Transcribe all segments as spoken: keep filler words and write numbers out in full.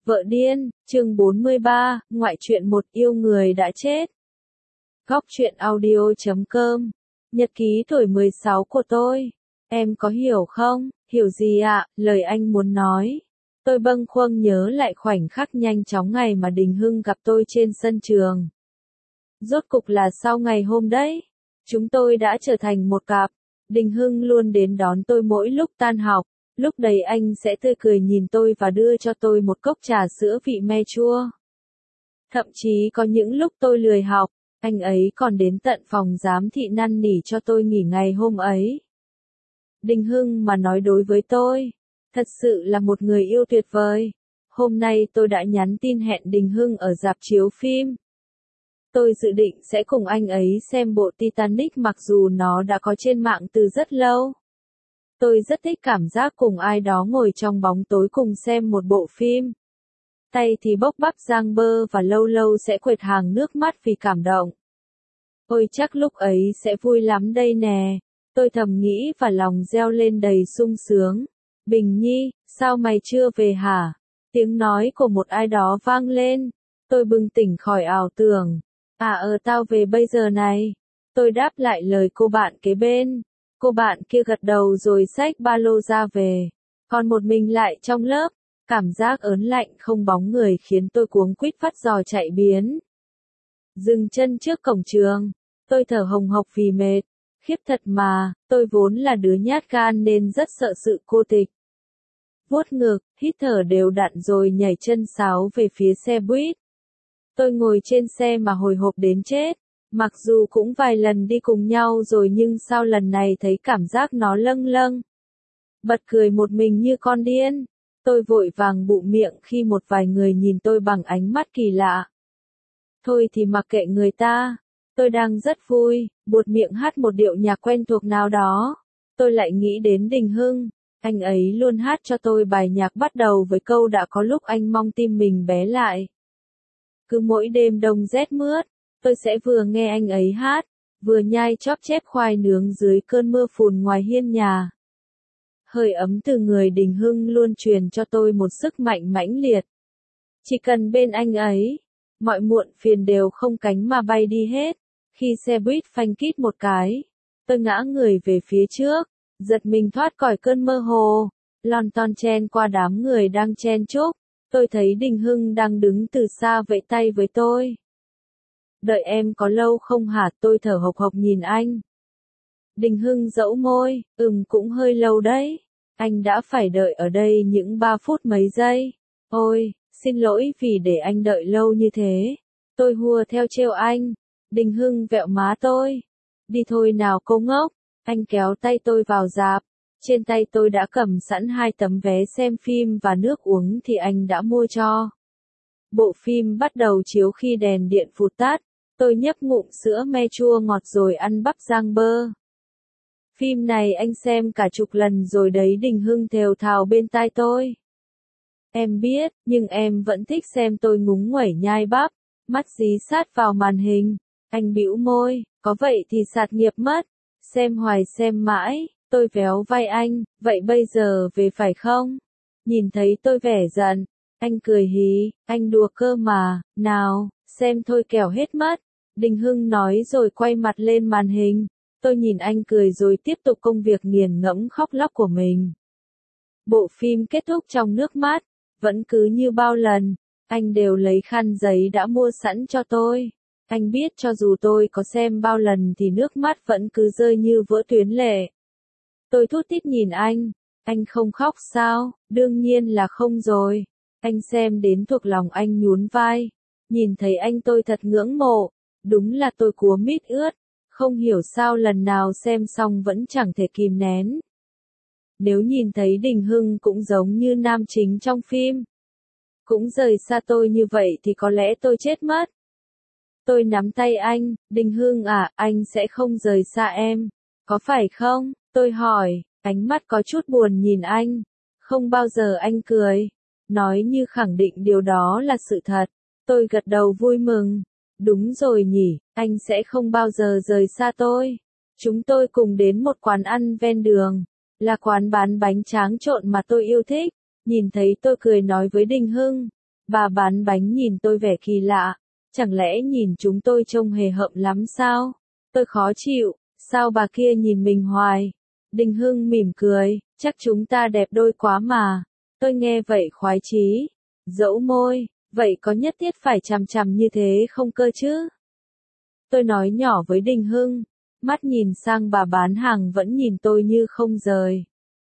Vợ điên, chương bốn mươi ba, ngoại truyện một yêu người đã chết. Góc truyện audio chấm com. Nhật ký tuổi mười sáu của tôi. Em có hiểu không? Hiểu gì ạ? À? Lời anh muốn nói. Tôi bâng khuâng nhớ lại khoảnh khắc nhanh chóng ngày mà Đình Hưng gặp tôi trên sân trường. Rốt cục là sau ngày hôm đấy. Chúng tôi đã trở thành một cặp. Đình Hưng luôn đến đón tôi mỗi lúc tan học. Lúc đấy anh sẽ tươi cười nhìn tôi và đưa cho tôi một cốc trà sữa vị me chua. Thậm chí có những lúc tôi lười học, anh ấy còn đến tận phòng giám thị năn nỉ cho tôi nghỉ ngày hôm ấy. Đình Hưng mà nói đối với tôi, thật sự là một người yêu tuyệt vời. Hôm nay tôi đã nhắn tin hẹn Đình Hưng ở rạp chiếu phim. Tôi dự định sẽ cùng anh ấy xem bộ Titanic mặc dù nó đã có trên mạng từ rất lâu. Tôi rất thích cảm giác cùng ai đó ngồi trong bóng tối cùng xem một bộ phim. Tay thì bốc bắp giang bơ và lâu lâu sẽ quệt hàng nước mắt vì cảm động. Ôi chắc lúc ấy sẽ vui lắm đây nè. Tôi thầm nghĩ và lòng reo lên đầy sung sướng. Bình Nhi, sao mày chưa về hả? Tiếng nói của một ai đó vang lên. Tôi bừng tỉnh khỏi ảo tưởng. À ờ tao về bây giờ này. Tôi đáp lại lời cô bạn kế bên. Cô bạn kia gật đầu rồi xách ba lô ra về. Còn một mình lại trong lớp. Cảm giác ớn lạnh không bóng người khiến tôi cuống quýt phát giò chạy biến. Dừng chân trước cổng trường. Tôi thở hồng hộc vì mệt. Khiếp thật mà, tôi vốn là đứa nhát gan nên rất sợ sự cô tịch. Vuốt ngực, hít thở đều đặn rồi nhảy chân sáo về phía xe buýt. Tôi ngồi trên xe mà hồi hộp đến chết. Mặc dù cũng vài lần đi cùng nhau rồi nhưng sao lần này thấy cảm giác nó lâng lâng. Bật cười một mình như con điên. Tôi vội vàng bụm miệng khi một vài người nhìn tôi bằng ánh mắt kỳ lạ. Thôi thì mặc kệ người ta. Tôi đang rất vui, buột miệng hát một điệu nhạc quen thuộc nào đó. Tôi lại nghĩ đến Đình Hưng. Anh ấy luôn hát cho tôi bài nhạc bắt đầu với câu đã có lúc anh mong tim mình bé lại. Cứ mỗi đêm đông rét mướt. Tôi sẽ vừa nghe anh ấy hát, vừa nhai chóp chép khoai nướng dưới cơn mưa phùn ngoài hiên nhà. Hơi ấm từ người Đình Hưng luôn truyền cho tôi một sức mạnh mãnh liệt. Chỉ cần bên anh ấy, mọi muộn phiền đều không cánh mà bay đi hết. Khi xe buýt phanh kít một cái, tôi ngã người về phía trước, giật mình thoát khỏi cơn mơ hồ, lon ton chen qua đám người đang chen chúc. Tôi thấy Đình Hưng đang đứng từ xa vẫy tay với tôi. Đợi em có lâu không hả? Tôi thở hộc hộc nhìn anh. Đình Hưng dẫu môi, ừm cũng hơi lâu đấy. Anh đã phải đợi ở đây những ba phút mấy giây. Ôi, xin lỗi vì để anh đợi lâu như thế. Tôi hùa theo trêu anh. Đình Hưng vẹo má tôi. Đi thôi nào cô ngốc. Anh kéo tay tôi vào rạp. Trên tay tôi đã cầm sẵn hai tấm vé xem phim và nước uống thì anh đã mua cho. Bộ phim bắt đầu chiếu khi đèn điện phụt tắt. Tôi nhấp ngụm sữa me chua ngọt rồi ăn bắp rang bơ. Phim này anh xem cả chục lần rồi đấy, Đình Hưng thều thào bên tai tôi. Em biết, nhưng em vẫn thích xem tôi ngúng nguẩy nhai bắp, mắt dí sát vào màn hình. Anh bĩu môi, có vậy thì sạt nghiệp mất. Xem hoài xem mãi, tôi véo vai anh, vậy bây giờ về phải không? Nhìn thấy tôi vẻ giận, anh cười hí, anh đùa cơ mà, nào, xem thôi kẻo hết mất. Đình Hưng nói rồi quay mặt lên màn hình. Tôi nhìn anh cười rồi tiếp tục công việc nghiền ngẫm khóc lóc của mình. Bộ phim kết thúc trong nước mắt. Vẫn cứ như bao lần, anh đều lấy khăn giấy đã mua sẵn cho tôi. Anh biết cho dù tôi có xem bao lần thì nước mắt vẫn cứ rơi như vỡ tuyến lệ. Tôi thút thít nhìn anh. Anh không khóc sao? Đương nhiên là không rồi. Anh xem đến thuộc lòng anh nhún vai. Nhìn thấy anh tôi thật ngưỡng mộ. Đúng là tôi cúa mít ướt. Không hiểu sao lần nào xem xong vẫn chẳng thể kìm nén. Nếu nhìn thấy Đình Hưng cũng giống như nam chính trong phim, cũng rời xa tôi như vậy thì có lẽ tôi chết mất. Tôi nắm tay anh, Đình Hưng à, anh sẽ không rời xa em, có phải không? Tôi hỏi, ánh mắt có chút buồn nhìn anh. Không bao giờ. Anh cười, nói như khẳng định điều đó là sự thật. Tôi gật đầu vui mừng. Đúng rồi nhỉ, anh sẽ không bao giờ rời xa tôi. Chúng tôi cùng đến một quán ăn ven đường, là quán bán bánh tráng trộn mà tôi yêu thích. Nhìn thấy tôi cười nói với Đình Hưng, Bà bán bánh nhìn tôi vẻ kỳ lạ. Chẳng lẽ nhìn chúng tôi trông hề hợm lắm sao? Tôi khó chịu, sao bà kia nhìn mình hoài? Đình Hưng mỉm cười, chắc chúng ta đẹp đôi quá mà. Tôi nghe vậy khoái chí, dẫu môi, vậy có nhất thiết phải chằm chằm như thế không cơ chứ? Tôi nói nhỏ với Đình Hưng, mắt nhìn sang bà bán hàng vẫn nhìn tôi như không rời.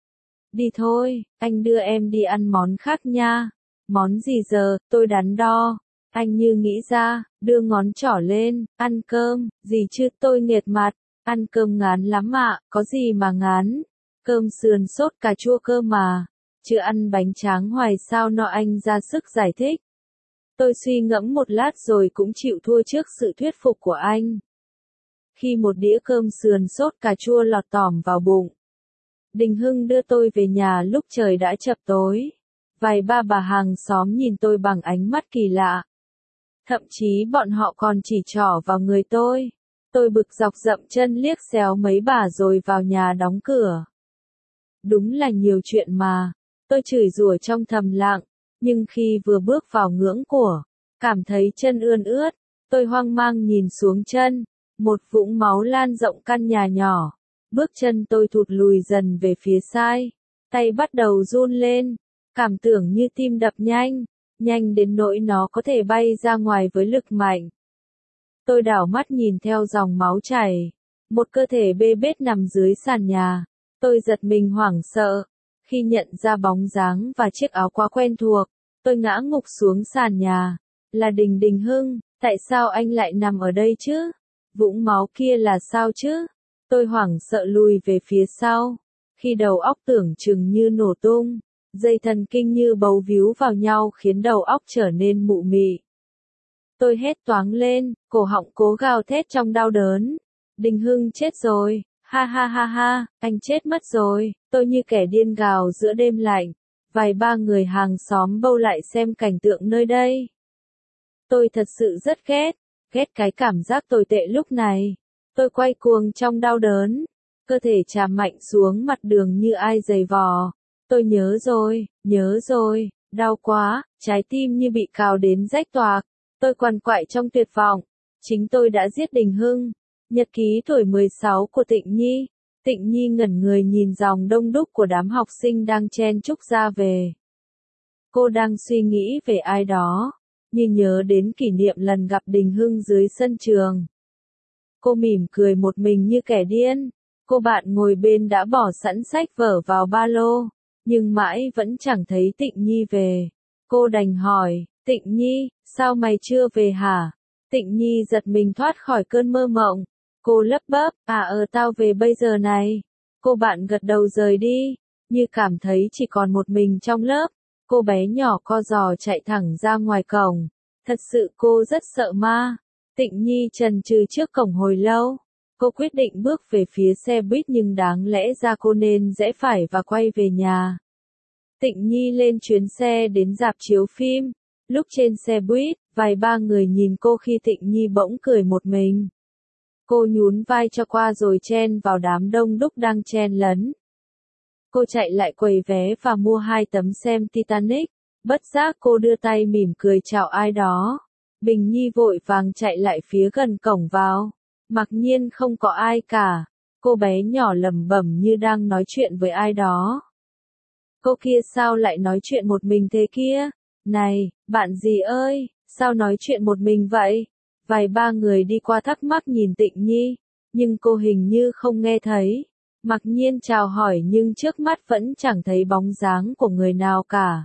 Đi thôi, anh đưa em đi ăn món khác nha. Món gì giờ, tôi đắn đo. Anh như nghĩ ra, đưa ngón trỏ lên, ăn cơm, gì chứ tôi nghiệt mặt, ăn cơm ngán lắm ạ, có gì mà ngán, cơm sườn sốt cà chua cơ mà, chứ ăn bánh tráng hoài sao nọ anh ra sức giải thích. Tôi suy ngẫm một lát rồi cũng chịu thua trước sự thuyết phục của anh. Khi một đĩa cơm sườn sốt cà chua lọt tỏm vào bụng, Đình Hưng đưa tôi về nhà lúc trời đã chập tối. Vài ba bà hàng xóm nhìn tôi bằng ánh mắt kỳ lạ. Thậm chí bọn họ còn chỉ trỏ vào người tôi. Tôi bực dọc dậm chân liếc xéo mấy bà rồi vào nhà đóng cửa. Đúng là nhiều chuyện mà. Tôi chửi rủa trong thầm lặng. Nhưng khi vừa bước vào ngưỡng của, cảm thấy chân ươn ướt. Tôi hoang mang nhìn xuống chân. Một vũng máu lan rộng căn nhà nhỏ. Bước chân tôi thụt lùi dần về phía sai. Tay bắt đầu run lên. Cảm tưởng như tim đập nhanh. Nhanh đến nỗi nó có thể bay ra ngoài với lực mạnh. Tôi đảo mắt nhìn theo dòng máu chảy. Một cơ thể bê bết nằm dưới sàn nhà. Tôi giật mình hoảng sợ. Khi nhận ra bóng dáng và chiếc áo quá quen thuộc, tôi ngã ngục xuống sàn nhà. Là Đình Đình Hưng, tại sao anh lại nằm ở đây chứ? Vũng máu kia là sao chứ? Tôi hoảng sợ lùi về phía sau. Khi đầu óc tưởng chừng như nổ tung. Dây thần kinh như bấu víu vào nhau khiến đầu óc trở nên mụ mị. Tôi hét toáng lên, cổ họng cố gào thét trong đau đớn. Đình Hưng chết rồi, ha ha ha ha, anh chết mất rồi, tôi như kẻ điên gào giữa đêm lạnh. Vài ba người hàng xóm bâu lại xem cảnh tượng nơi đây. Tôi thật sự rất ghét, ghét cái cảm giác tồi tệ lúc này. Tôi quay cuồng trong đau đớn, cơ thể chạm mạnh xuống mặt đường như ai giày vò. Tôi nhớ rồi, nhớ rồi, đau quá, trái tim như bị cào đến rách toạc. Tôi quằn quại trong tuyệt vọng. Chính tôi đã giết Đình Hưng. Nhật ký tuổi mười sáu của Tịnh Nhi. Tịnh Nhi ngẩn người nhìn dòng đông đúc của đám học sinh đang chen chúc ra về. Cô đang suy nghĩ về ai đó, như nhớ đến kỷ niệm lần gặp Đình Hưng dưới sân trường. Cô mỉm cười một mình như kẻ điên. Cô bạn ngồi bên đã bỏ sẵn sách vở vào ba lô. Nhưng mãi vẫn chẳng thấy Tịnh Nhi về. Cô đành hỏi, Tịnh Nhi, sao mày chưa về hả? Tịnh Nhi giật mình thoát khỏi cơn mơ mộng. Cô lấp bấp, à ờ tao về bây giờ này. Cô bạn gật đầu rời đi, như cảm thấy chỉ còn một mình trong lớp. Cô bé nhỏ co giò chạy thẳng ra ngoài cổng. Thật sự cô rất sợ ma. Tịnh Nhi chần chừ trước cổng hồi lâu. Cô quyết định bước về phía xe buýt nhưng đáng lẽ ra cô nên rẽ phải và quay về nhà. Tịnh Nhi lên chuyến xe đến rạp chiếu phim. Lúc trên xe buýt, vài ba người nhìn cô khi Tịnh Nhi bỗng cười một mình. Cô nhún vai cho qua rồi chen vào đám đông đúc đang chen lấn. Cô chạy lại quầy vé và mua hai tấm xem Titanic. Bất giác cô đưa tay mỉm cười chào ai đó. Bình Nhi vội vàng chạy lại phía gần cổng vào. Mặc nhiên không có ai cả. Cô bé nhỏ lẩm bẩm như đang nói chuyện với ai đó. Cô kia sao lại nói chuyện một mình thế kia? Này, bạn gì ơi, sao nói chuyện một mình vậy? Vài ba người đi qua thắc mắc nhìn Tịnh Nhi, nhưng cô hình như không nghe thấy. Mặc nhiên chào hỏi nhưng trước mắt vẫn chẳng thấy bóng dáng của người nào cả.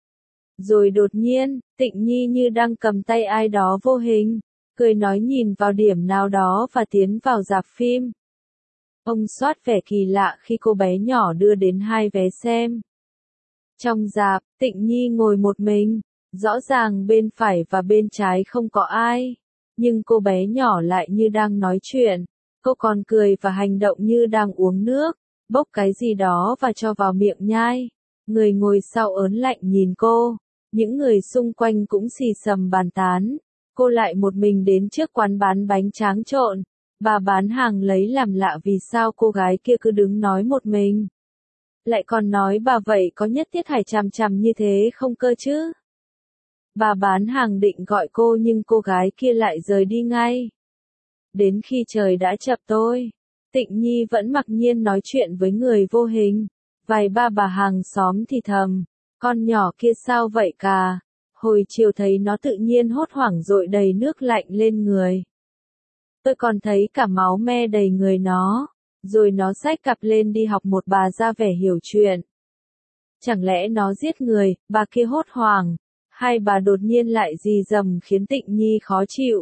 Rồi đột nhiên, Tịnh Nhi như đang cầm tay ai đó vô hình, cười nói nhìn vào điểm nào đó và tiến vào rạp phim. Ông soát vẻ kỳ lạ khi cô bé nhỏ đưa đến hai vé xem. Trong rạp, Tịnh Nhi ngồi một mình, rõ ràng bên phải và bên trái không có ai. Nhưng cô bé nhỏ lại như đang nói chuyện. Cô còn cười và hành động như đang uống nước, bốc cái gì đó và cho vào miệng nhai. Người ngồi sau ớn lạnh nhìn cô. Những người xung quanh cũng xì xầm bàn tán. Cô lại một mình đến trước quán bán bánh tráng trộn. Bà bán hàng lấy làm lạ vì sao cô gái kia cứ đứng nói một mình. Lại còn nói bà vậy có nhất thiết phải chằm chằm như thế không cơ chứ? Bà bán hàng định gọi cô nhưng cô gái kia lại rời đi ngay. Đến khi trời đã chập tối, Tịnh Nhi vẫn mặc nhiên nói chuyện với người vô hình. Vài ba bà hàng xóm thì thầm, con nhỏ kia sao vậy cả? Hồi chiều thấy nó tự nhiên hốt hoảng dội đầy nước lạnh lên người. Tôi còn thấy cả máu me đầy người nó, rồi nó xách cặp lên đi học một bà ra vẻ hiểu chuyện. Chẳng lẽ nó giết người, bà kia hốt hoảng, hay bà đột nhiên lại rì rầm khiến Tịnh Nhi khó chịu.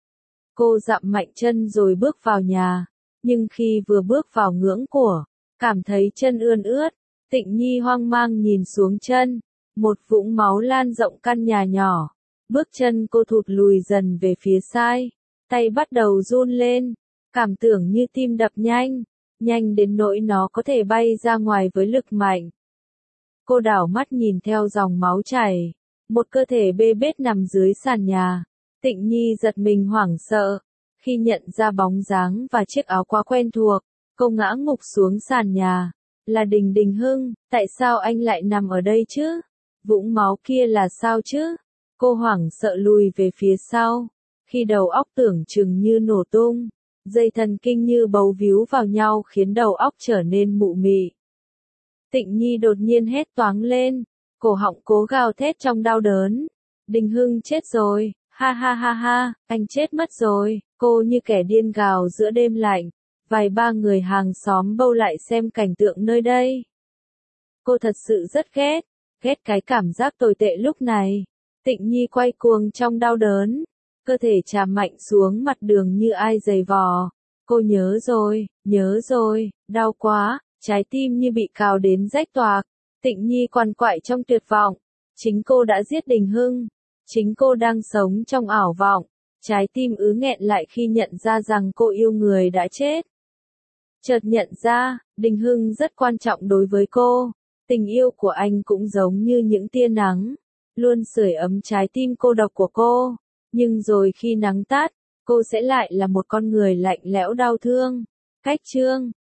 Cô dặm mạnh chân rồi bước vào nhà, nhưng khi vừa bước vào ngưỡng của, cảm thấy chân ươn ướt, Tịnh Nhi hoang mang nhìn xuống chân, một vũng máu lan rộng căn nhà nhỏ. Bước chân cô thụt lùi dần về phía sai, tay bắt đầu run lên, cảm tưởng như tim đập nhanh, nhanh đến nỗi nó có thể bay ra ngoài với lực mạnh. Cô đảo mắt nhìn theo dòng máu chảy, một cơ thể bê bết nằm dưới sàn nhà. Tịnh Nhi giật mình hoảng sợ, khi nhận ra bóng dáng và chiếc áo quá quen thuộc, cô ngã ngục xuống sàn nhà. Là Đình Đình Hưng, tại sao anh lại nằm ở đây chứ? Vũng máu kia là sao chứ? Cô hoảng sợ lùi về phía sau, khi đầu óc tưởng chừng như nổ tung, dây thần kinh như bấu víu vào nhau khiến đầu óc trở nên mụ mị. Tịnh Nhi đột nhiên hét toáng lên, cổ họng cố gào thét trong đau đớn. Đình Hưng chết rồi, ha ha ha ha, anh chết mất rồi, cô như kẻ điên gào giữa đêm lạnh. Vài ba người hàng xóm bâu lại xem cảnh tượng nơi đây. Cô thật sự rất ghét, ghét cái cảm giác tồi tệ lúc này. Tịnh Nhi quay cuồng trong đau đớn, cơ thể chạm mạnh xuống mặt đường như ai giày vò. Cô nhớ rồi, nhớ rồi, đau quá, trái tim như bị cào đến rách toạc. Tịnh Nhi quằn quại trong tuyệt vọng, chính cô đã giết Đình Hưng, chính cô đang sống trong ảo vọng. Trái tim ứ nghẹn lại khi nhận ra rằng cô yêu người đã chết. Chợt nhận ra, Đình Hưng rất quan trọng đối với cô. Tình yêu của anh cũng giống như những tia nắng, luôn sưởi ấm trái tim cô độc của cô. Nhưng rồi khi nắng tắt, cô sẽ lại là một con người lạnh lẽo đau thương. Cách chương